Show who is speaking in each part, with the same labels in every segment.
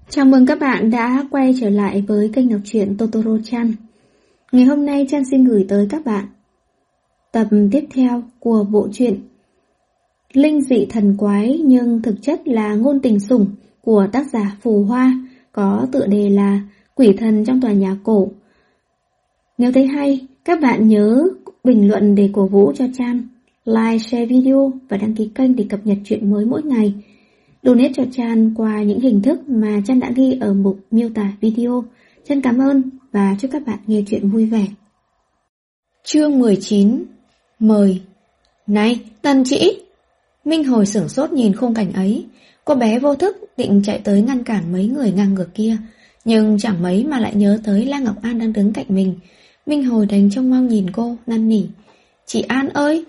Speaker 1: Chào mừng các bạn đã quay trở lại với kênh đọc truyện Totoro-chan. Ngày hôm nay Chan xin gửi tới các bạn tập tiếp theo của bộ truyện Linh dị thần quái nhưng thực chất là ngôn tình sủng của tác giả Phù Hoa, có tựa đề là Quỷ thần trong tòa nhà cổ. Nếu thấy hay, các bạn nhớ bình luận để cổ vũ cho Chan, like, share video và đăng ký kênh để cập nhật truyện mới mỗi ngày. Donate cho Chan qua những hình thức mà Chan đã ghi ở mục miêu tả video. Chan cảm ơn và chúc các bạn nghe truyện vui vẻ. Chương 19. Mời. Này, Tần Chỉ! Minh Hồi sửng sốt nhìn khung cảnh ấy. Cô bé vô thức định chạy tới ngăn cản mấy người ngang ngược kia, nhưng chẳng mấy mà lại nhớ tới La Ngọc An đang đứng cạnh mình. Minh Hồi đành trông mong nhìn cô, năn nỉ. Chị An ơi!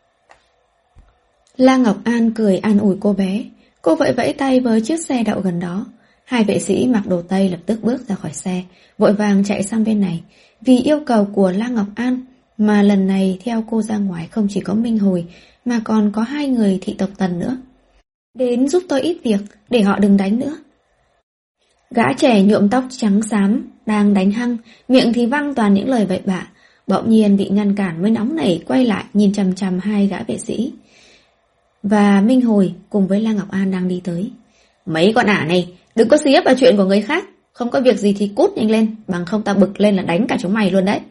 Speaker 1: La Ngọc An cười an ủi cô bé. Cô vẫy vẫy tay với chiếc xe đậu gần đó. Hai vệ sĩ mặc đồ Tây lập tức bước ra khỏi xe, vội vàng chạy sang bên này. Vì yêu cầu của La Ngọc An mà lần này theo cô ra ngoài không chỉ có Minh Hồi mà còn có hai người thị tộc Tần nữa. Đến giúp tôi ít việc để họ đừng đánh nữa. Gã trẻ nhuộm tóc trắng xám đang đánh hăng, miệng thì văng toàn những lời bậy bạ. Bỗng nhiên bị ngăn cản mới nóng nảy quay lại nhìn chằm chằm hai gã vệ sĩ. Và Minh Hồi cùng với La Ngọc An đang đi tới. Mấy con ả này, đừng có xì ấp vào chuyện của người khác. Không có việc gì thì cút nhanh lên, bằng không ta bực lên là đánh cả chúng mày luôn đấy.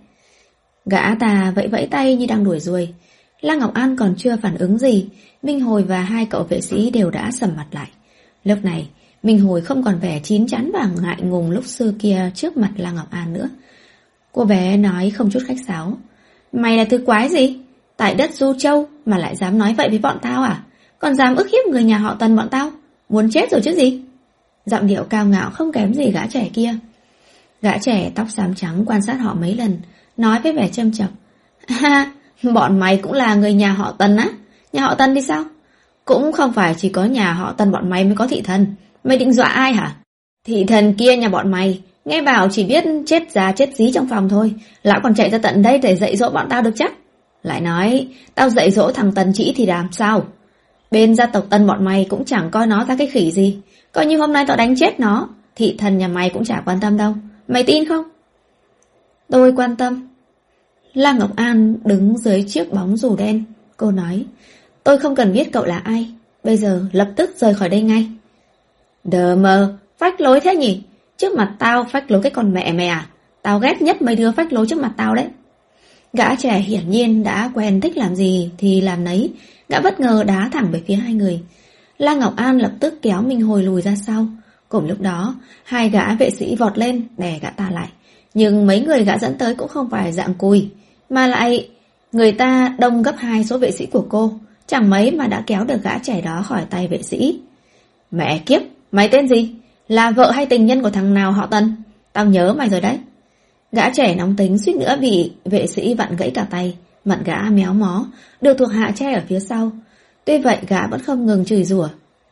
Speaker 1: Gã ta vẫy vẫy tay như đang đuổi ruồi. La Ngọc An còn chưa phản ứng gì, Minh Hồi và hai cậu vệ sĩ đều đã sầm mặt lại. Lúc này, Minh Hồi không còn vẻ chín chắn và ngại ngùng lúc xưa kia trước mặt La Ngọc An nữa. Cô bé nói không chút khách sáo. Mày là thứ quái gì? Tại đất Du Châu mà lại dám nói vậy với bọn tao à? Còn dám ức hiếp người nhà họ Tần bọn tao? Muốn chết rồi chứ gì? Giọng điệu cao ngạo không kém gì gã trẻ kia. Gã trẻ tóc xám trắng quan sát họ mấy lần, nói với vẻ châm chọc. Ha, bọn mày cũng là người nhà họ Tần á? Nhà họ Tần thì sao? Cũng không phải chỉ có nhà họ Tần bọn mày mới có thị thần. Mày định dọa ai hả? Thị thần kia nhà bọn mày nghe bảo chỉ biết chết già chết dí trong phòng thôi, lão còn chạy ra tận đây để dạy dỗ bọn tao được chắc. Lại nói, tao dạy dỗ thằng Tần Chỉ thì làm sao? Bên gia tộc Tần bọn mày cũng chẳng coi nó ra cái khỉ gì. Coi như hôm nay tao đánh chết nó, thị thần nhà mày cũng chả quan tâm đâu. Mày tin không? Tôi quan tâm. La Ngọc An đứng dưới chiếc bóng dù đen. Cô nói, tôi không cần biết cậu là ai. Bây giờ lập tức rời khỏi đây ngay. Đờ mờ, phách lối thế nhỉ? Trước mặt tao phách lối cái con mẹ mày à? Tao ghét nhất mấy đứa phách lối trước mặt tao đấy. Gã trẻ hiển nhiên đã quen thích làm gì thì làm nấy. Gã bất ngờ đá thẳng về phía hai người. La Ngọc An lập tức kéo Minh Hồi lùi ra sau. Cùng lúc đó, hai gã vệ sĩ vọt lên đè gã ta lại. Nhưng mấy người gã dẫn tới cũng không phải dạng cùi, mà lại người ta đông gấp 2 số vệ sĩ của cô. Chẳng mấy mà đã kéo được gã trẻ đó khỏi tay vệ sĩ. Mẹ kiếp, mày tên gì? Là vợ hay tình nhân của thằng nào họ Tần? Tao nhớ mày rồi đấy. Gã trẻ nóng tính suýt nữa bị vệ sĩ vặn gãy cả tay. Mặt gã méo mó, được thuộc hạ che ở phía sau. Tuy vậy gã vẫn không ngừng chửi rủa.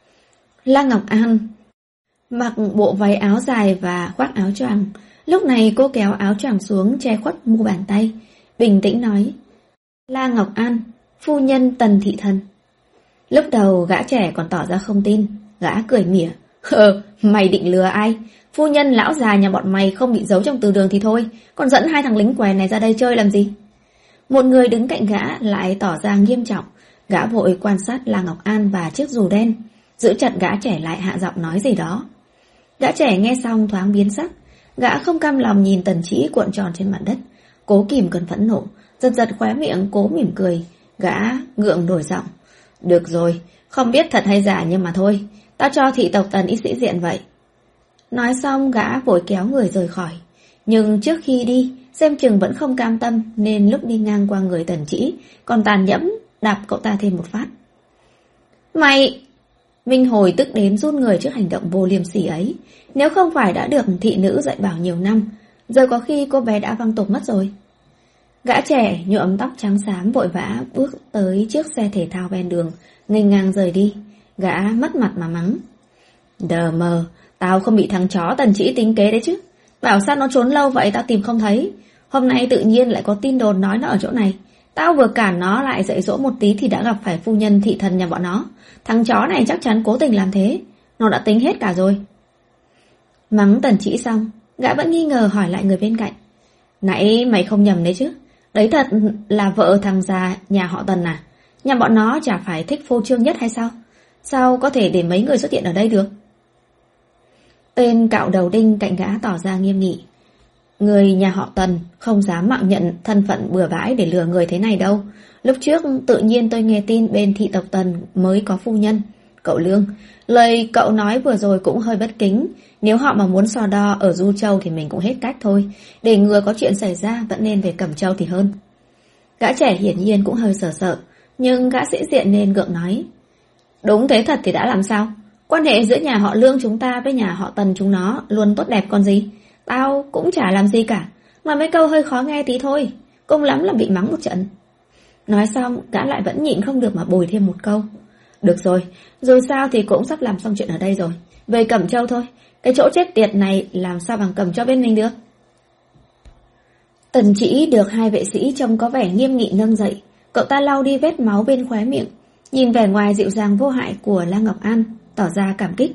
Speaker 1: La Ngọc An mặc bộ váy áo dài và khoác áo choàng. Lúc này cô kéo áo choàng xuống che khuất mu bàn tay, bình tĩnh nói. La Ngọc An, phu nhân Tần thị thần. Lúc đầu gã trẻ còn tỏ ra không tin. Gã cười mỉa. Mày định lừa ai? Phu nhân lão già nhà bọn mày không bị giấu trong từ đường thì thôi, còn dẫn hai thằng lính quèn này ra đây chơi làm gì? Một người đứng cạnh gã lại tỏ ra nghiêm trọng. Gã vội quan sát La Ngọc An và chiếc dù đen, giữ chặt gã trẻ lại hạ giọng nói gì đó. Gã trẻ nghe xong thoáng biến sắc. Gã không cam lòng nhìn Tần Chỉ cuộn tròn trên mặt đất, cố kìm cơn phẫn nộ, giật giật khóe miệng cố mỉm cười. Gã gượng đổi giọng. Được rồi, không biết thật hay giả nhưng mà thôi, tao cho thị tộc Tần ít sĩ diện vậy. Nói xong gã vội kéo người rời khỏi. Nhưng trước khi đi, xem chừng vẫn không cam tâm, nên lúc đi ngang qua người Tần Chỉ còn tàn nhẫn đạp cậu ta thêm một phát. Mày! Minh Hồi tức đến run người trước hành động vô liêm sỉ ấy. Nếu không phải đã được thị nữ dạy bảo nhiều năm, giờ có khi cô bé đã văng tục mất rồi. Gã trẻ nhuộm tóc trắng xám vội vã bước tới chiếc xe thể thao ven đường, nghênh ngang rời đi. Gã mất mặt mà mắng. Đờ mờ, tao không bị thằng chó Tần Chỉ tính kế đấy chứ. Bảo sao nó trốn lâu vậy tao tìm không thấy. Hôm nay tự nhiên lại có tin đồn nói nó ở chỗ này. Tao vừa cản nó lại dạy dỗ một tí thì đã gặp phải phu nhân thị thần nhà bọn nó. Thằng chó này chắc chắn cố tình làm thế. Nó đã tính hết cả rồi. Mắng Tần Chỉ xong, gã vẫn nghi ngờ hỏi lại người bên cạnh. Nãy mày không nhầm đấy chứ? Đấy thật là vợ thằng già nhà họ Tần à? Nhà bọn nó chả phải thích phô trương nhất hay sao? Sao có thể để mấy người xuất hiện ở đây được? Tên cạo đầu đinh cạnh gã tỏ ra nghiêm nghị. Người nhà họ Tần không dám mạo nhận thân phận bừa bãi để lừa người thế này đâu. Lúc trước tự nhiên tôi nghe tin bên thị tộc Tần mới có phu nhân. Cậu Lương, lời cậu nói vừa rồi cũng hơi bất kính. Nếu họ mà muốn so đo ở Du Châu thì mình cũng hết cách thôi. Để ngừa có chuyện xảy ra vẫn nên về Cẩm Châu thì hơn. Gã trẻ hiển nhiên cũng hơi sợ, nhưng gã sĩ diện nên gượng nói. Đúng thế thật thì đã làm sao? Quan hệ giữa nhà họ Lương chúng ta với nhà họ Tần chúng nó luôn tốt đẹp còn gì. Tao cũng chả làm gì cả, mà mấy câu hơi khó nghe tí thôi, cùng lắm là bị mắng một trận. Nói xong, gã lại vẫn nhịn không được mà bồi thêm một câu. Được rồi, dù sao thì cũng sắp làm xong chuyện ở đây rồi. Về Cẩm Châu thôi, cái chỗ chết tiệt này làm sao bằng Cẩm Châu bên mình được. Tần Chỉ được hai vệ sĩ trông có vẻ nghiêm nghị nâng dậy. Cậu ta lau đi vết máu bên khóe miệng, nhìn vẻ ngoài dịu dàng vô hại của La Ngọc An, tỏ ra cảm kích.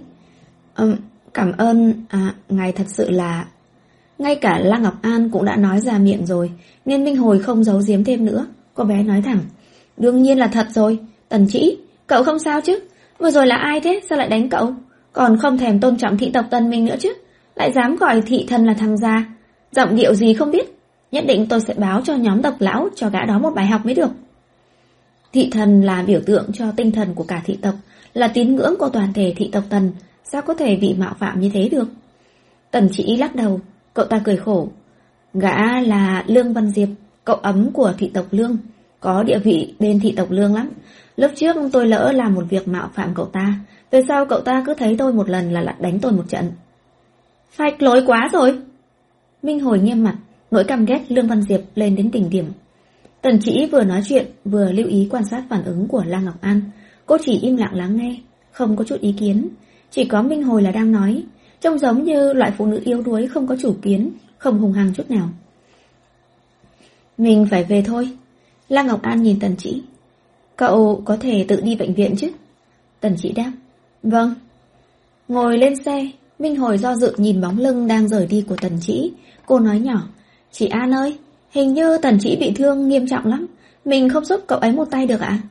Speaker 1: Cảm ơn, ngài thật sự là... Ngay cả La Ngọc An cũng đã nói ra miệng rồi, nên Minh Hồi không giấu giếm thêm nữa. Cô bé nói thẳng. Đương nhiên là thật rồi. Tần Chỉ, cậu không sao chứ? Vừa rồi là ai thế? Sao lại đánh cậu? Còn không thèm tôn trọng thị tộc Tần mình nữa chứ? Lại dám gọi thị thần là thằng già. Giọng điệu gì không biết. Nhất định tôi sẽ báo cho nhóm tộc lão cho gã đó một bài học mới được. Thị thần là biểu tượng cho tinh thần của cả thị tộc, là tín ngưỡng của toàn thể thị tộc Tần. Sao có thể bị mạo phạm như thế được? Tần Chỉ lắc đầu. Cậu ta cười khổ. Gã là Lương Văn Diệp, cậu ấm của thị tộc Lương, có địa vị bên thị tộc Lương lắm. Lúc trước tôi lỡ làm một việc mạo phạm cậu ta, về sau cậu ta cứ thấy tôi một lần là lại đánh tôi một trận. Phách lối quá rồi. Minh Hồi nghiêm mặt, nỗi căm ghét Lương Văn Diệp lên đến đỉnh điểm. Tần Chỉ vừa nói chuyện vừa lưu ý quan sát phản ứng của La Ngọc An. Cô chỉ im lặng lắng nghe, không có chút ý kiến. Chỉ có Minh Hồi là đang nói, trông giống như loại phụ nữ yếu đuối không có chủ kiến, không hùng hăng chút nào. Mình phải về thôi. La Ngọc An nhìn Tần Chỉ. Cậu có thể tự đi bệnh viện chứ? Tần Chỉ đáp. Vâng. Ngồi lên xe, Minh Hồi do dự nhìn bóng lưng đang rời đi của Tần Chỉ. Cô nói nhỏ. Chị An ơi, hình như Tần Chỉ bị thương nghiêm trọng lắm. Mình không giúp cậu ấy một tay được ạ?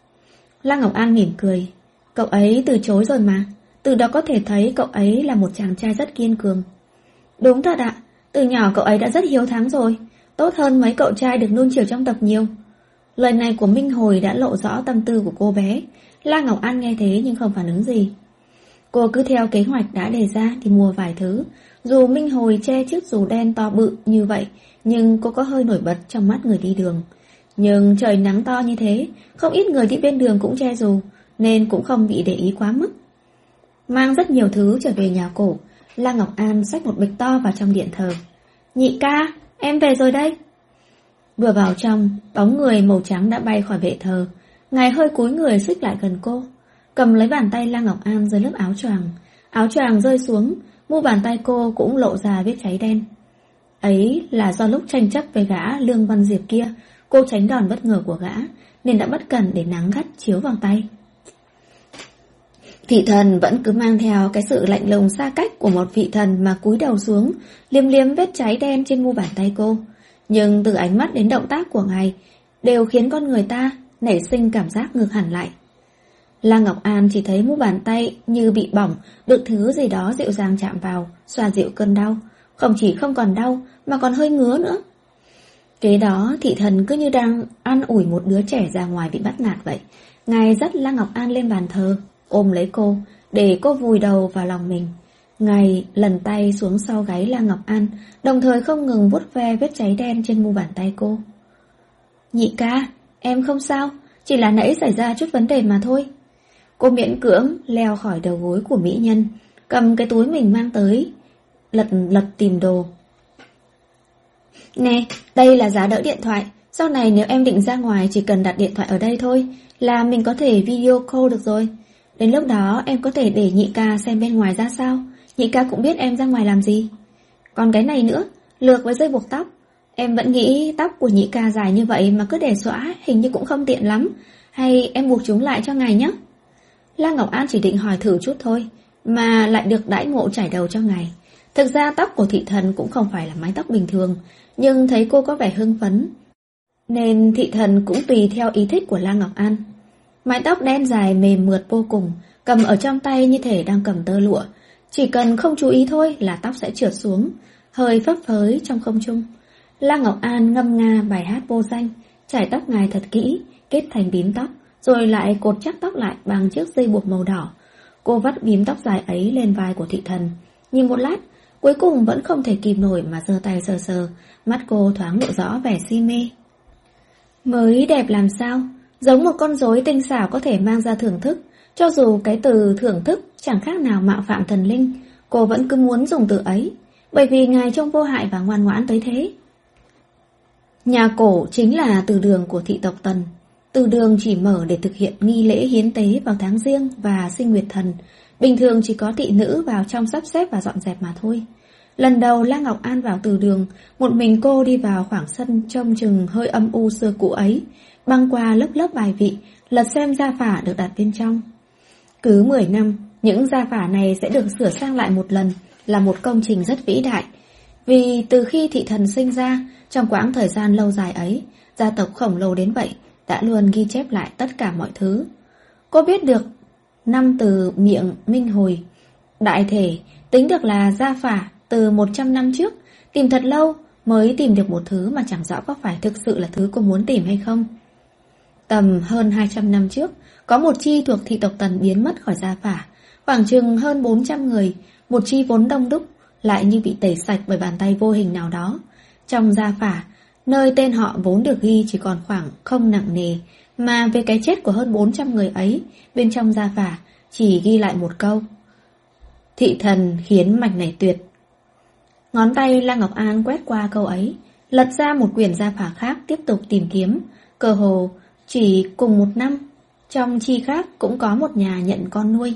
Speaker 1: La Ngọc An mỉm cười. Cậu ấy từ chối rồi mà. Từ đó có thể thấy cậu ấy là một chàng trai rất kiên cường. Đúng thật ạ. Từ nhỏ cậu ấy đã rất hiếu thắng rồi. Tốt hơn mấy cậu trai được nuông chiều trong tộc nhiều. Lời này của Minh Hồi đã lộ rõ tâm tư của cô bé. La Ngọc An nghe thế nhưng không phản ứng gì. Cô cứ theo kế hoạch đã đề ra thì mua vài thứ. Dù Minh Hồi che chiếc dù đen to bự như vậy, nhưng cô có hơi nổi bật trong mắt người đi đường. Nhưng trời nắng to như thế, không ít người đi bên đường cũng che dù, nên cũng không bị để ý quá mức. Mang rất nhiều thứ trở về nhà cổ, La Ngọc An xách một bịch to vào trong điện thờ. Nhị ca, em về rồi đây. Vừa vào trong, bóng người màu trắng đã bay khỏi bệ thờ. Ngài hơi cúi người xích lại gần cô, cầm lấy bàn tay La Ngọc An dưới lớp áo choàng. Áo choàng rơi xuống, mu bàn tay cô cũng lộ ra vết cháy đen. Ấy là do lúc tranh chấp với gã Lương Văn Diệp kia, cô tránh đòn bất ngờ của gã, nên đã bất cẩn để nắng gắt chiếu vào tay. Thị thần vẫn cứ mang theo cái sự lạnh lùng xa cách của một vị thần mà cúi đầu xuống, liếm liếm vết cháy đen trên mu bàn tay cô. Nhưng từ ánh mắt đến động tác của ngài đều khiến con người ta nảy sinh cảm giác ngược hẳn lại. La Ngọc An chỉ thấy mu bàn tay như bị bỏng, được thứ gì đó dịu dàng chạm vào, xoa dịu cơn đau. Không chỉ không còn đau mà còn hơi ngứa nữa. Kế đó thị thần cứ như đang an ủi một đứa trẻ ra ngoài bị bắt nạt vậy. Ngài dắt La Ngọc An lên bàn thờ, ôm lấy cô, để cô vùi đầu vào lòng mình. Ngài lần tay xuống sau gáy La Ngọc An, đồng thời không ngừng vuốt ve vết cháy đen trên mu bàn tay cô. Nhị ca, em không sao, chỉ là nãy xảy ra chút vấn đề mà thôi. Cô miễn cưỡng leo khỏi đầu gối của mỹ nhân, cầm cái túi mình mang tới, lật tìm đồ. Nè, đây là giá đỡ điện thoại. Sau này nếu em định ra ngoài chỉ cần đặt điện thoại ở đây thôi là mình có thể video call được rồi. Đến lúc đó em có thể để nhị ca xem bên ngoài ra sao. Nhị ca cũng biết em ra ngoài làm gì. Còn cái này nữa, lược với dây buộc tóc. Em vẫn nghĩ tóc của nhị ca dài như vậy mà cứ để xõa hình như cũng không tiện lắm. Hay em buộc chúng lại cho ngài nhé. La Ngọc An chỉ định hỏi thử chút thôi mà lại được đãi ngộ chải đầu cho ngài. Thực ra tóc của thị thần cũng không phải là mái tóc bình thường, nhưng thấy cô có vẻ hưng phấn, nên thị thần cũng tùy theo ý thích của La Ngọc An. Mái tóc đen dài mềm mượt vô cùng, cầm ở trong tay như thể đang cầm tơ lụa. Chỉ cần không chú ý thôi là tóc sẽ trượt xuống, hơi phấp phới trong không trung. La Ngọc An ngâm nga bài hát vô danh, chải tóc ngài thật kỹ, kết thành bím tóc, rồi lại cột chắc tóc lại bằng chiếc dây buộc màu đỏ. Cô vắt bím tóc dài ấy lên vai của thị thần. Nhìn một lát, cuối cùng vẫn không thể kìm nổi mà giơ tay sờ sờ, mắt cô thoáng lộ rõ vẻ si mê. Mới đẹp làm sao, giống một con rối tinh xảo có thể mang ra thưởng thức. Cho dù cái từ thưởng thức chẳng khác nào mạo phạm thần linh, cô vẫn cứ muốn dùng từ ấy, bởi vì ngài trông vô hại và ngoan ngoãn tới thế. Nhà cổ chính là từ đường của thị tộc Tần. Từ đường chỉ mở để thực hiện nghi lễ hiến tế vào tháng Giêng và sinh nguyệt thần. Bình thường chỉ có thị nữ vào trong sắp xếp và dọn dẹp mà thôi. Lần đầu La Ngọc An vào từ đường, một mình cô đi vào khoảng sân trông chừng hơi âm u xưa cũ ấy, băng qua lớp lớp bài vị, lật xem gia phả được đặt bên trong. Cứ 10 năm, những gia phả này sẽ được sửa sang lại một lần, là một công trình rất vĩ đại. Vì từ khi thị thần sinh ra, trong quãng thời gian lâu dài ấy, gia tộc khổng lồ đến vậy đã luôn ghi chép lại tất cả mọi thứ. Cô biết được năm từ miệng minh hồi, đại thể tính được là gia phả từ 100 năm trước, tìm thật lâu mới tìm được một thứ mà chẳng rõ có phải thực sự là thứ cô muốn tìm hay không. Tầm hơn 200 năm trước, có một chi thuộc thị tộc Tần biến mất khỏi gia phả, khoảng chừng hơn 400 người, một chi vốn đông đúc, lại như bị tẩy sạch bởi bàn tay vô hình nào đó. Trong gia phả, nơi tên họ vốn được ghi chỉ còn khoảng không nặng nề, mà về cái chết của hơn 400 người ấy, bên trong gia phả chỉ ghi lại một câu: thị thần khiến mạch này tuyệt. Ngón tay La Ngọc An quét qua câu ấy, lật ra một quyển gia phả khác tiếp tục tìm kiếm. Cơ hồ chỉ cùng một năm, trong chi khác cũng có một nhà nhận con nuôi.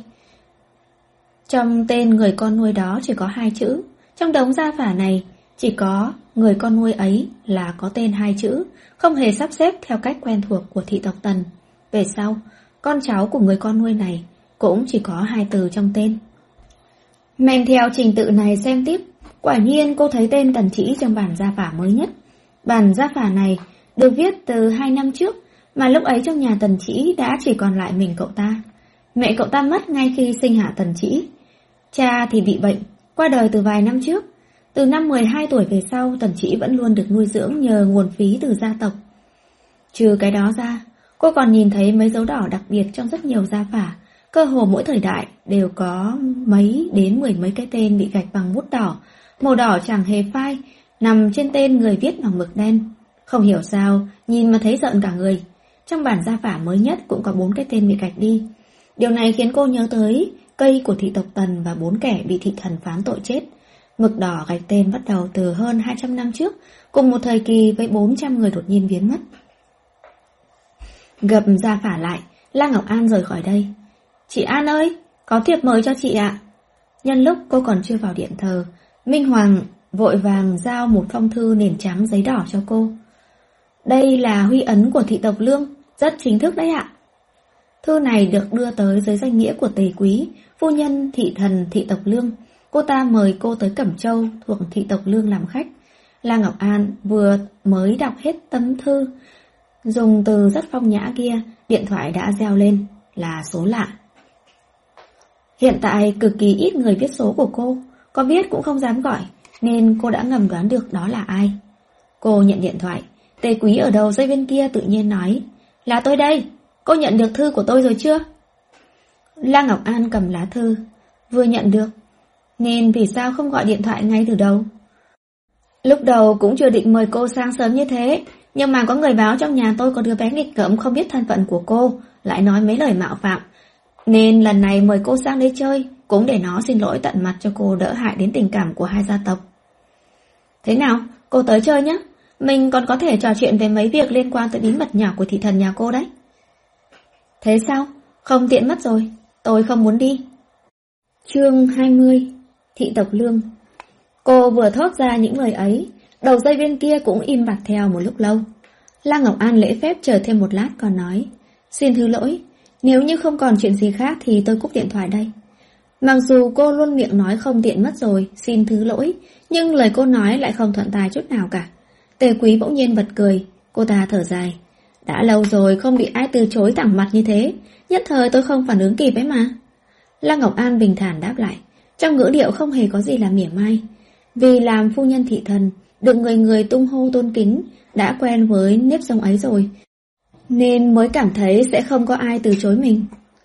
Speaker 1: Trong tên người con nuôi đó chỉ có 2 chữ. Trong đống gia phả này chỉ có người con nuôi ấy là có tên 2 chữ, không hề sắp xếp theo cách quen thuộc của thị tộc Tần. Về sau, con cháu của người con nuôi này cũng chỉ có 2 từ trong tên. Men theo trình tự này xem tiếp, quả nhiên cô thấy tên Tần Trĩ trong bản gia phả mới nhất. Bản gia phả này được viết từ 2 năm trước, mà lúc ấy trong nhà Tần Trĩ đã chỉ còn lại mình cậu ta. Mẹ cậu ta mất ngay khi sinh hạ Tần Trĩ. Cha thì bị bệnh, qua đời từ vài năm trước. Từ năm 12 tuổi về sau, Tần Trĩ vẫn luôn được nuôi dưỡng nhờ nguồn phí từ gia tộc. Trừ cái đó ra, cô còn nhìn thấy mấy dấu đỏ đặc biệt trong rất nhiều gia phả. Cơ hồ mỗi thời đại đều có mấy đến 10 mấy cái tên bị gạch bằng bút đỏ, màu đỏ chẳng hề phai, nằm trên tên người viết bằng mực đen. Không hiểu sao, nhìn mà thấy rợn cả người. Trong bản gia phả mới nhất cũng có 4 cái tên bị gạch đi. Điều này khiến cô nhớ tới cây của thị tộc Tần và 4 kẻ bị thị thần phán tội chết. Mực đỏ gạch tên bắt đầu từ hơn 200 năm trước, cùng một thời kỳ với 400 người đột nhiên biến mất. Gập gia phả lại, La Ngọc An rời khỏi đây. Chị An ơi, có thiệp mời cho chị ạ. Nhân lúc cô còn chưa vào điện thờ, Minh Hoàng vội vàng giao một phong thư nền trắng giấy đỏ cho cô. Đây là huy ấn của thị tộc Lương, rất chính thức đấy ạ. Thư này được đưa tới dưới danh nghĩa của Tề Quý, phu nhân thị thần thị tộc Lương. Cô ta mời cô tới Cẩm Châu thuộc thị tộc Lương làm khách. La Ngọc An vừa mới đọc hết tấm thư, dùng từ rất phong nhã kia, điện thoại đã reo lên, là số lạ. Hiện tại cực kỳ ít người biết số của cô, có biết cũng không dám gọi, nên cô đã ngầm đoán được đó là ai. Cô nhận điện thoại, Tề Quý ở đầu dây bên kia tự nhiên nói, là tôi đây, cô nhận được thư của tôi rồi chưa? La Ngọc An cầm lá thư, vừa nhận được, nên vì sao không gọi điện thoại ngay từ đầu? Lúc đầu cũng chưa định mời cô sang sớm như thế, nhưng mà có người báo trong nhà tôi có đứa bé nghịch ngợm không biết thân phận của cô, lại nói mấy lời mạo phạm, nên lần này mời cô sang đây chơi, cũng để nó xin lỗi tận mặt cho cô đỡ hại đến tình cảm của hai gia tộc. Thế nào, cô tới chơi nhé, mình còn có thể trò chuyện về mấy việc liên quan tới bí mật nhỏ của thị thần nhà cô đấy. Thế sao? Không tiện mất rồi, tôi không muốn đi. Chương 20, thị tộc Lương. Cô vừa thốt ra những lời ấy, đầu dây bên kia cũng im bặt theo một lúc lâu. La Ngọc An lễ phép chờ thêm một lát còn nói, xin thứ lỗi, nếu như không còn chuyện gì khác thì tôi cúp điện thoại đây. Mặc dù cô luôn miệng nói không tiện mất rồi, xin thứ lỗi, nhưng lời cô nói lại không thuận tai chút nào cả. Tề Quý bỗng nhiên bật cười, cô ta thở dài. Đã lâu rồi không bị ai từ chối thẳng mặt như thế, nhất thời tôi không phản ứng kịp ấy mà. Lăng Ngọc An bình thản đáp lại, trong ngữ điệu không hề có gì là mỉa mai. Vì làm phu nhân thị thần, được người người tung hô tôn kính, đã quen với nếp sống ấy rồi, nên mới cảm thấy sẽ không có ai từ chối mình.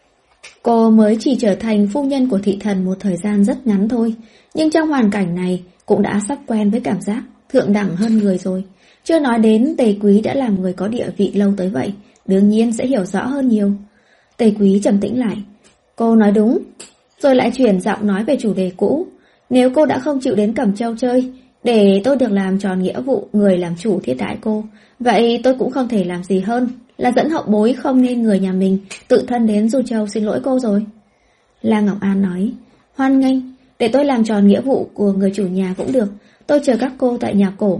Speaker 1: Cô mới chỉ trở thành phu nhân của thị thần một thời gian rất ngắn thôi, nhưng trong hoàn cảnh này cũng đã sắp quen với cảm giác thượng đẳng hơn người rồi. Chưa nói đến Tề Quý đã làm người có địa vị lâu tới vậy, đương nhiên sẽ hiểu rõ hơn nhiều. Tề Quý trầm tĩnh lại. Cô nói đúng, rồi lại chuyển giọng nói về chủ đề cũ. Nếu cô đã không chịu đến Cẩm Châu chơi, để tôi được làm tròn nghĩa vụ người làm chủ thiết đãi cô, vậy tôi cũng không thể làm gì hơn là dẫn hậu bối không nên người nhà mình tự thân đến Du Châu xin lỗi cô rồi. Lăng Ngọc An nói, hoan nghênh, để tôi làm tròn nghĩa vụ của người chủ nhà cũng được, tôi chờ các cô tại nhà cổ.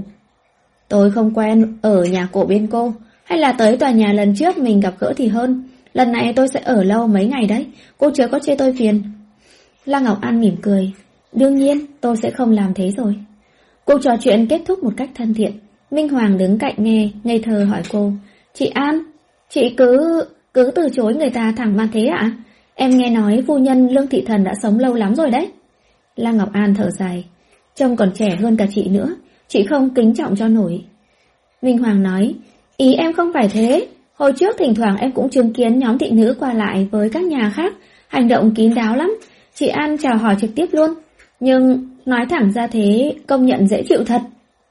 Speaker 1: Tôi không quen ở nhà cổ bên cô, hay là tới tòa nhà lần trước mình gặp gỡ thì hơn. Lần này tôi sẽ ở lâu mấy ngày đấy, cô chớ có chê tôi phiền. Lăng Ngọc An mỉm cười, đương nhiên tôi sẽ không làm thế rồi. Cuộc trò chuyện kết thúc một cách thân thiện. Minh Hoàng đứng cạnh nghe, ngây thơ hỏi cô, chị An, chị cứ từ chối người ta thẳng mặt thế ạ? Em nghe nói phu nhân Lương Thị Thần đã sống lâu lắm rồi đấy. Lăng Ngọc An thở dài, trông còn trẻ hơn cả chị nữa, chị không kính trọng cho nổi. Minh Hoàng nói, ý em không phải thế, hồi trước thỉnh thoảng em cũng chứng kiến nhóm thị nữ qua lại với các nhà khác, hành động kín đáo lắm, chị An chào hỏi trực tiếp luôn, nhưng nói thẳng ra thế công nhận dễ chịu thật.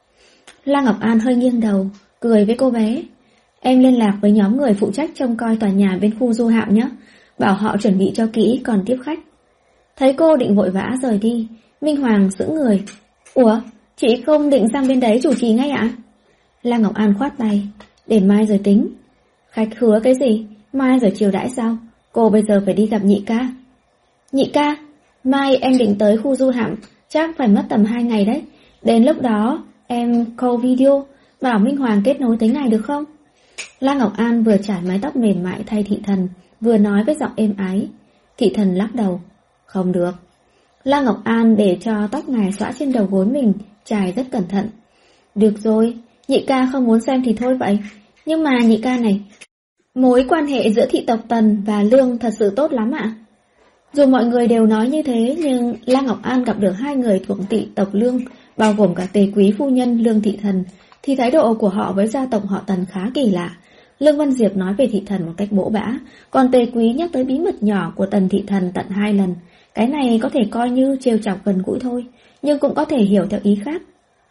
Speaker 1: Lăng Ngọc An hơi nghiêng đầu, cười với cô bé, em liên lạc với nhóm người phụ trách trông coi tòa nhà bên khu du hạm nhé, bảo họ chuẩn bị cho kỹ còn tiếp khách. Thấy cô định vội vã rời đi, Minh Hoàng sững người, ủa, chị không định sang bên đấy chủ trì ngay ạ? Lăng Ngọc An khoát tay, để mai rồi tính. Khách hứa cái gì, mai rồi chiều đãi sao? Cô bây giờ phải đi gặp nhị ca. Nhị ca, mai em định tới khu du hạm, chắc phải mất tầm 2 ngày đấy. Đến lúc đó em call video, bảo Minh Hoàng kết nối tới ngày được không? Lăng Ngọc An vừa trải mái tóc mềm mại thay thị thần, vừa nói với giọng êm ái. Thị thần lắc đầu, không được. Lăng Ngọc An để cho tóc ngài xõa trên đầu gối mình, trải rất cẩn thận. Được rồi, nhị ca không muốn xem thì thôi vậy. Nhưng mà nhị ca này, mối quan hệ giữa thị tộc Tần và Lương thật sự tốt lắm ạ. Dù mọi người đều nói như thế, nhưng Lăng Ngọc An gặp được 2 người thuộc thị tộc Lương, bao gồm cả Tề Quý phu nhân Lương Thị Thần, thì thái độ của họ với gia tộc họ Tần khá kỳ lạ. Lương Văn Diệp nói về Thị Thần một cách bỗ bã, còn Tề Quý nhắc tới bí mật nhỏ của Tần Thị Thần tận 2 lần. Cái này có thể coi như trêu chọc gần gũi thôi, nhưng cũng có thể hiểu theo ý khác.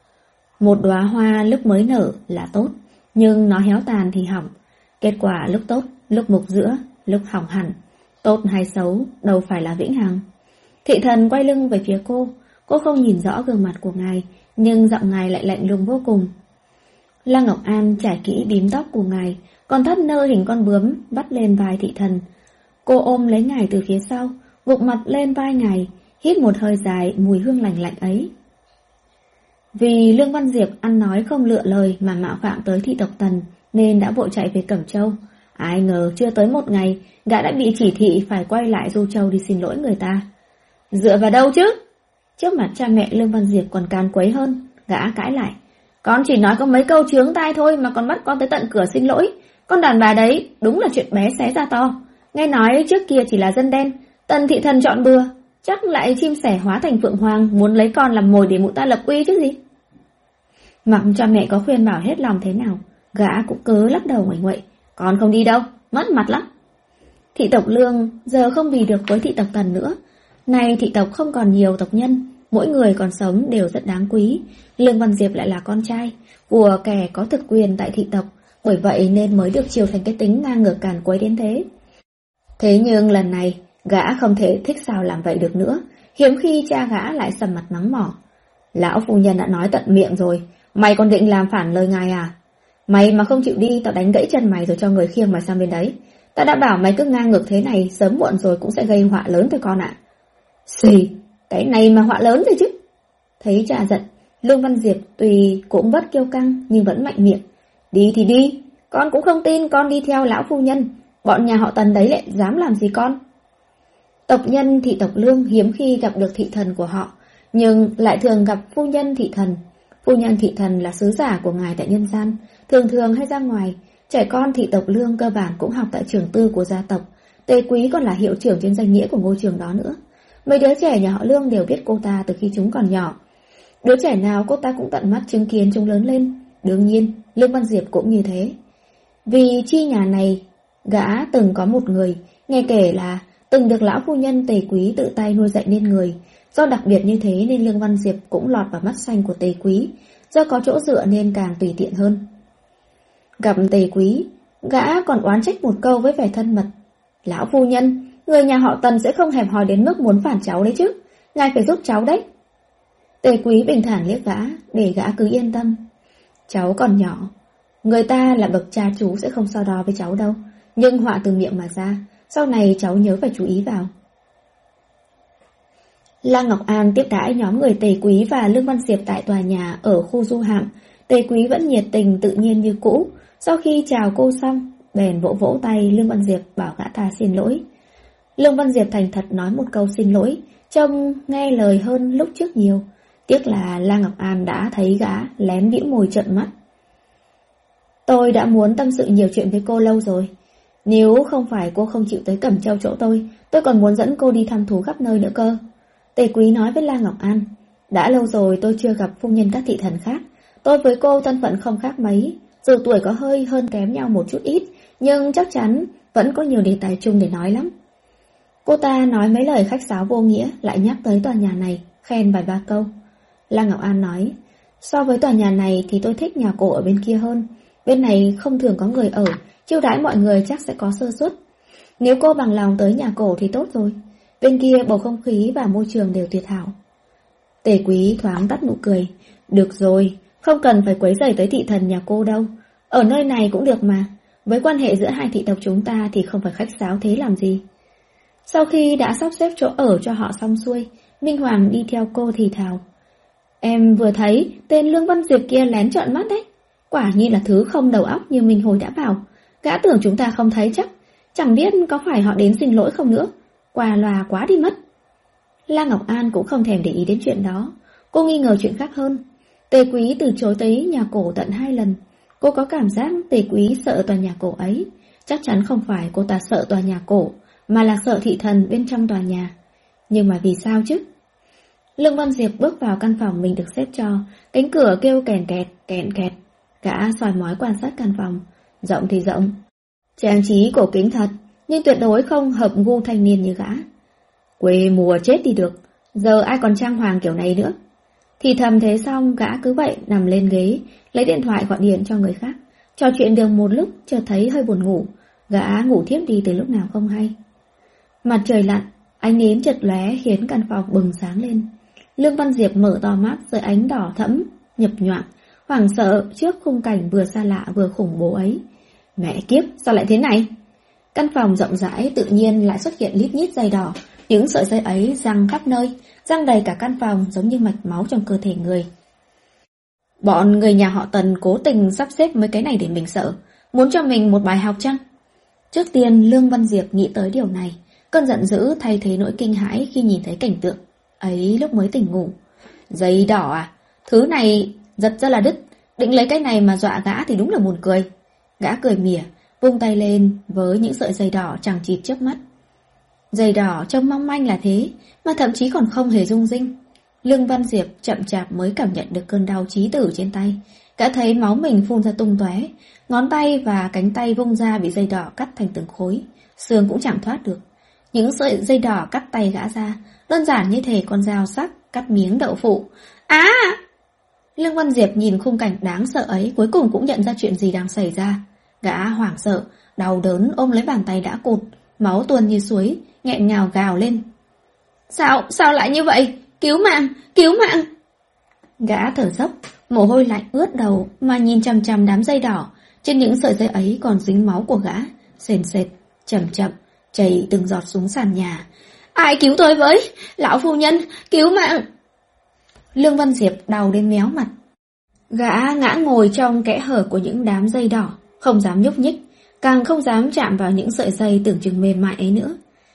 Speaker 1: Một đóa hoa lúc mới nở là tốt, nhưng nó héo tàn thì hỏng. Kết quả lúc tốt, lúc mục giữa, lúc hỏng hẳn. Tốt hay xấu đâu phải là vĩnh hằng. Thị Thần quay lưng về phía cô không nhìn rõ gương mặt của ngài, nhưng giọng ngài lại lạnh lùng vô cùng. Lăng Ngọc An trải kỹ bím tóc của ngài, còn thắt nơ hình con bướm bắt lên vai Thị Thần. Cô ôm lấy ngài từ phía sau, gục mặt lên vai ngài, hít một hơi dài mùi hương lành lạnh ấy. Vì Lương Văn Diệp ăn nói không lựa lời mà mạo phạm tới thị tộc Tần, nên đã vội chạy về Cẩm Châu. Ai ngờ chưa tới 1 ngày, gã đã bị chỉ thị phải quay lại Du Châu đi xin lỗi người ta. Dựa vào đâu chứ? Trước mặt cha mẹ Lương Văn Diệp còn can quấy hơn, gã cãi lại. Con chỉ nói có mấy câu chướng tai thôi mà còn bắt con tới tận cửa xin lỗi. Con đàn bà đấy đúng là chuyện bé xé ra to. Nghe nói trước kia chỉ là dân đen, Tần Thị Thần chọn bừa, chắc lại chim sẻ hóa thành phượng hoàng, muốn lấy con làm mồi để mụ ta lập uy chứ gì. Mặc cho mẹ có khuyên bảo hết lòng thế nào, gã cũng cứ lắc đầu nguậy nguậy. Con không đi đâu, mất mặt lắm. Thị tộc Lương giờ không bì được với thị tộc Tần nữa. Nay thị tộc không còn nhiều tộc nhân, mỗi người còn sống đều rất đáng quý. Lương Văn Diệp lại là con trai của kẻ có thực quyền tại thị tộc, bởi vậy nên mới được chiều thành cái tính ngang ngược càn quấy đến thế. Thế nhưng lần này, gã không thể thích sao làm vậy được nữa, hiếm khi cha gã lại sầm mặt mắng mỏ. Lão phu nhân đã nói tận miệng rồi, mày còn định làm phản lời ngài à? Mày mà không chịu đi, tao đánh gãy chân mày rồi cho người khiêng mày sang bên đấy. Tao đã bảo mày cứ ngang ngược thế này, sớm muộn rồi cũng sẽ gây họa lớn thôi con ạ. Xì, cái này mà họa lớn rồi chứ. Thấy cha giận, Lương Văn Diệp tuy cũng bất kiêu căng nhưng vẫn mạnh miệng. Đi thì đi, con cũng không tin con đi theo lão phu nhân, bọn nhà họ Tần đấy lại dám làm gì con. Tộc nhân thị tộc Lương hiếm khi gặp được thị thần của họ, nhưng lại thường gặp phu nhân thị thần. Phu nhân thị thần là sứ giả của ngài tại nhân gian, thường thường hay ra ngoài. Trẻ con thị tộc Lương cơ bản cũng học tại trường tư của gia tộc. Tề Quý còn là hiệu trưởng trên danh nghĩa của ngôi trường đó nữa. Mấy đứa trẻ nhà họ Lương đều biết cô ta từ khi chúng còn nhỏ. Đứa trẻ nào cô ta cũng tận mắt chứng kiến chúng lớn lên. Đương nhiên, Lương Văn Diệp cũng như thế. Vì chi nhà này, gã từng có một người, nghe kể là từng được lão phu nhân Tề Quý tự tay nuôi dạy nên người. Do đặc biệt như thế nên Lương Văn Diệp cũng lọt vào mắt xanh của Tề Quý. Do có chỗ dựa nên càng tùy tiện hơn. Gặp Tề Quý, gã còn oán trách một câu với vẻ thân mật. Lão phu nhân, người nhà họ Tần sẽ không hẹp hòi đến mức muốn phản cháu đấy chứ. Ngài phải giúp cháu đấy. Tề Quý bình thản liếc gã, để gã cứ yên tâm. Cháu còn nhỏ, người ta là bậc cha chú sẽ không so đo với cháu đâu. Nhưng họa từ miệng mà ra, sau này cháu nhớ phải chú ý vào. La Ngọc An tiếp đãi nhóm người Tề Quý và Lương Văn Diệp tại tòa nhà ở khu du hạm. Tề Quý vẫn nhiệt tình tự nhiên như cũ. Sau khi chào cô xong, bèn vỗ vỗ tay Lương Văn Diệp bảo gã ta xin lỗi. Lương Văn Diệp thành thật nói một câu xin lỗi, trông nghe lời hơn lúc trước nhiều. Tiếc là La Ngọc An đã thấy gã lén bĩu môi trợn mắt. Tôi đã muốn tâm sự nhiều chuyện với cô lâu rồi. Nếu không phải cô không chịu tới Cẩm Châu chỗ tôi còn muốn dẫn cô đi thăm thú khắp nơi nữa cơ. Tề Quý nói với La Ngọc An. Đã lâu rồi tôi chưa gặp phu nhân các thị thần khác. Tôi với cô thân phận không khác mấy. Dù tuổi có hơi hơn kém nhau một chút ít, nhưng chắc chắn vẫn có nhiều đề tài chung để nói lắm. Cô ta nói mấy lời khách sáo vô nghĩa, lại nhắc tới tòa nhà này, khen vài ba câu. La Ngọc An nói, so với tòa nhà này thì tôi thích nhà cổ ở bên kia hơn. Bên này không thường có người ở, chiêu đãi mọi người chắc sẽ có sơ suất. Nếu cô bằng lòng tới nhà cổ thì tốt rồi. Bên kia bầu không khí và môi trường đều tuyệt hảo. Tề Quý thoáng tắt nụ cười. Được rồi, không cần phải quấy rầy tới thị thần nhà cô đâu. Ở nơi này cũng được mà. Với quan hệ giữa hai thị tộc chúng ta thì không phải khách sáo thế làm gì. Sau khi đã sắp xếp chỗ ở cho họ xong xuôi, Minh Hoàng đi theo cô thì thào. Em vừa thấy tên Lương Văn Diệp kia lén trợn mắt đấy. Quả nhiên là thứ không đầu óc như Minh Hồi đã bảo. Gã tưởng chúng ta không thấy chắc. Chẳng biết có phải họ đến xin lỗi không nữa. Qua loa quá đi mất. La Ngọc An cũng không thèm để ý đến chuyện đó. Cô nghi ngờ chuyện khác hơn. Tề Quý từ chối tới nhà cổ tận 2 lần. Cô có cảm giác Tề Quý sợ tòa nhà cổ ấy. Chắc chắn không phải cô ta sợ tòa nhà cổ, mà là sợ thị thần bên trong tòa nhà. Nhưng mà vì sao chứ? Lương Văn Diệp bước vào căn phòng mình được xếp cho. Cánh cửa kêu kèn kẹt, kẹn kẹt. Gã soi mói quan sát căn phòng. Rộng thì rộng, trang trí cổ kính thật, nhưng tuyệt đối không hợp gu thanh niên như gã. Quê mùa chết đi được, giờ ai còn trang hoàng kiểu này nữa. Thì thầm thế xong, gã cứ vậy nằm lên ghế, lấy điện thoại gọi điện cho người khác. Trò chuyện được một lúc, chợt thấy hơi buồn ngủ. Gã ngủ thiếp đi từ lúc nào không hay. Mặt trời lặn, ánh nến chật lóe khiến căn phòng bừng sáng lên. Lương Văn Diệp mở to mắt dưới ánh đỏ thẫm, nhập nhoạng, hoảng sợ trước khung cảnh vừa xa lạ vừa khủng bố ấy. Mẹ kiếp, sao lại thế này? Căn phòng rộng rãi tự nhiên lại xuất hiện lít nhít dây đỏ. Những sợi dây ấy giăng khắp nơi, giăng đầy cả căn phòng giống như mạch máu trong cơ thể người. Bọn người nhà họ Tần cố tình sắp xếp mấy cái này để mình sợ. Muốn cho mình một bài học chăng? Trước tiên Lương Văn Diệp nghĩ tới điều này. Cơn giận dữ thay thế nỗi kinh hãi khi nhìn thấy cảnh tượng ấy lúc mới tỉnh ngủ. Dây đỏ à? Thứ này giật ra là đứt. Định lấy cái này mà dọa gã thì đúng là buồn cười. Gã cười mỉa, vung tay lên với những sợi dây đỏ chằng chịt trước mắt. Dây đỏ trông mong manh là thế, mà thậm chí còn không hề rung rinh. Lương Văn Diệp chậm chạp mới cảm nhận được cơn đau chí tử trên tay. Gã thấy máu mình phun ra tung tóe, ngón tay và cánh tay vung ra bị dây đỏ cắt thành từng khối, xương cũng chẳng thoát được. Những sợi dây đỏ cắt tay gã ra, đơn giản như thể con dao sắc cắt miếng đậu phụ. Á! Lương Văn Diệp nhìn khung cảnh đáng sợ ấy, cuối cùng cũng nhận ra chuyện gì đang xảy ra. Gã hoảng sợ, đau đớn ôm lấy bàn tay đã cụt, máu tuôn như suối, nghẹn ngào gào lên. Sao lại như vậy? Cứu mạng, cứu mạng! Gã thở dốc, mồ hôi lạnh ướt đầu mà nhìn chằm chằm đám dây đỏ. Trên những sợi dây ấy còn dính máu của gã, sền sệt, chậm chậm, chảy từng giọt xuống sàn nhà. Ai cứu tôi với? Lão phu nhân, cứu mạng! Lương Văn Diệp đau đến méo mặt. Gã ngã ngồi trong kẽ hở của những đám dây đỏ, không dám nhúc nhích, càng không dám chạm vào những sợi dây tưởng chừng mềm mại ấy nữa.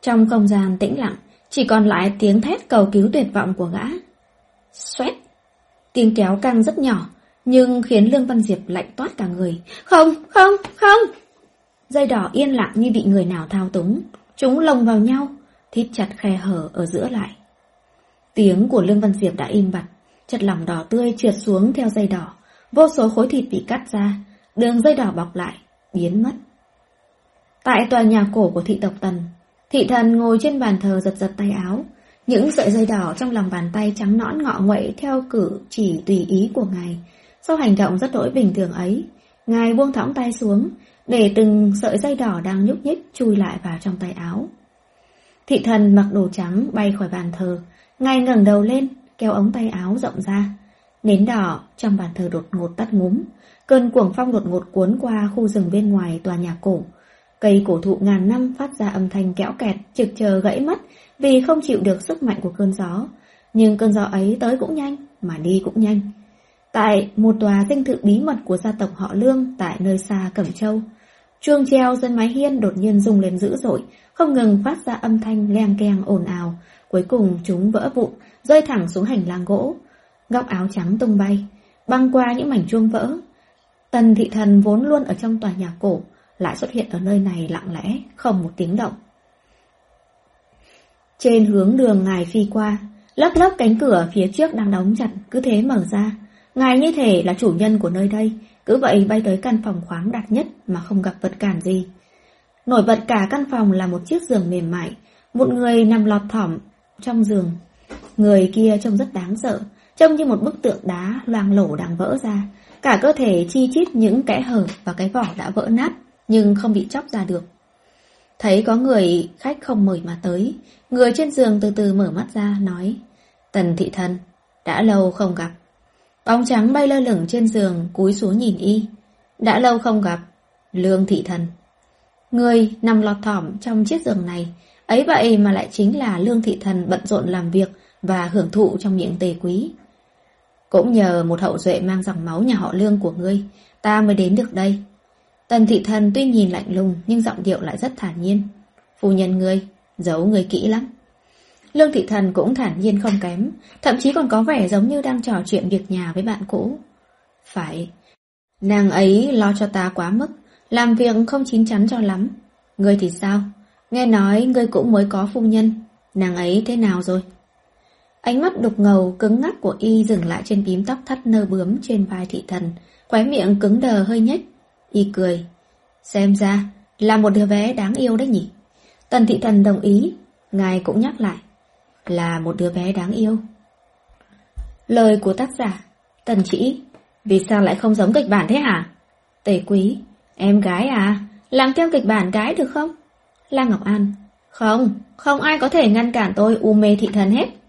Speaker 1: Trong không gian tĩnh lặng, chỉ còn lại tiếng thét cầu cứu tuyệt vọng của gã. Xoét! Tiếng kéo căng rất nhỏ, nhưng khiến Lương Văn Diệp lạnh toát cả người. Không, không, không! Dây đỏ yên lặng như bị người nào thao túng. Chúng lồng vào nhau, thít chặt khe hở ở giữa lại. Tiếng của Lương Văn Diệp đã im bặt. Chất lỏng đỏ tươi trượt xuống theo dây đỏ. Vô số khối thịt bị cắt ra. Đường dây đỏ bọc lại, biến mất. Tại tòa nhà cổ của thị tộc Tần, thị thần ngồi trên bàn thờ giật giật tay áo. Những sợi dây đỏ trong lòng bàn tay trắng nõn ngọ nguậy theo cử chỉ tùy ý của ngài. Sau hành động rất đỗi bình thường ấy, ngài buông thõng tay xuống, để từng sợi dây đỏ đang nhúc nhích chui lại vào trong tay áo. Thị thần mặc đồ trắng bay khỏi bàn thờ, ngài ngẩng đầu lên, kéo ống tay áo rộng ra. Nến đỏ trong bàn thờ đột ngột tắt ngúm, cơn cuồng phong đột ngột cuốn qua khu rừng bên ngoài tòa nhà cổ. Cây cổ thụ ngàn năm phát ra âm thanh kéo kẹt, trực chờ gãy mất vì không chịu được sức mạnh của cơn gió. Nhưng cơn gió ấy tới cũng nhanh, mà đi cũng nhanh. Tại một tòa dinh thự bí mật của gia tộc họ Lương tại nơi xa Cẩm Châu, chuông treo dân mái hiên đột nhiên rung lên dữ dội, không ngừng phát ra âm thanh leng keng ồn ào. Cuối cùng chúng vỡ vụn, rơi thẳng xuống hành lang gỗ. Góc áo trắng tung bay, băng qua những mảnh chuông vỡ. Tần thị thần vốn luôn ở trong tòa nhà cổ, lại xuất hiện ở nơi này lặng lẽ, không một tiếng động. Trên hướng đường ngài phi qua, lớp cánh cửa phía trước đang đóng chặt cứ thế mở ra. Ngài như thể là chủ nhân của nơi đây, cứ vậy bay tới căn phòng khoáng đạt nhất mà không gặp vật cản gì. Nổi bật cả căn phòng là một chiếc giường mềm mại, một người nằm lọt thỏm trong giường. Người kia trông rất đáng sợ, trông như một bức tượng đá loang lổ đang vỡ ra, cả cơ thể chi chít những kẽ hở và cái vỏ đã vỡ nát nhưng không bị chóc ra được. Thấy có người khách không mời mà tới, người trên giường từ từ mở mắt ra nói: Tần thị thần, đã lâu không gặp. Bóng trắng bay lơ lửng trên giường, cúi xuống nhìn y. Đã lâu không gặp, Lương thị thần. Người nằm lọt thỏm trong chiếc giường này, ấy vậy mà lại chính là Lương thị thần bận rộn làm việc và hưởng thụ trong miệng tề quý. Cũng nhờ một hậu duệ mang dòng máu nhà họ Lương của ngươi, ta mới đến được đây. Tần thị thần tuy nhìn lạnh lùng nhưng giọng điệu lại rất thản nhiên. Phu nhân ngươi, giấu ngươi kỹ lắm. Lương thị thần cũng thản nhiên không kém, thậm chí còn có vẻ giống như đang trò chuyện việc nhà với bạn cũ. Phải, nàng ấy lo cho ta quá mức, làm việc không chín chắn cho lắm. Ngươi thì sao? Nghe nói ngươi cũng mới có phu nhân, nàng ấy thế nào rồi? Ánh mắt đục ngầu cứng ngắc của y dừng lại trên bím tóc thắt nơ bướm trên vai thị thần, khóe miệng cứng đờ hơi nhếch. Y cười, xem ra là một đứa bé đáng yêu đấy nhỉ. Tần thị thần đồng ý, ngài cũng nhắc lại, là một đứa bé đáng yêu. Lời của tác giả Tần Chỉ, vì sao lại không giống kịch bản thế hả? Tề Quý, em gái à, làm theo kịch bản gái được không? La Ngọc An, không ai có thể ngăn cản tôi u mê thị thần hết.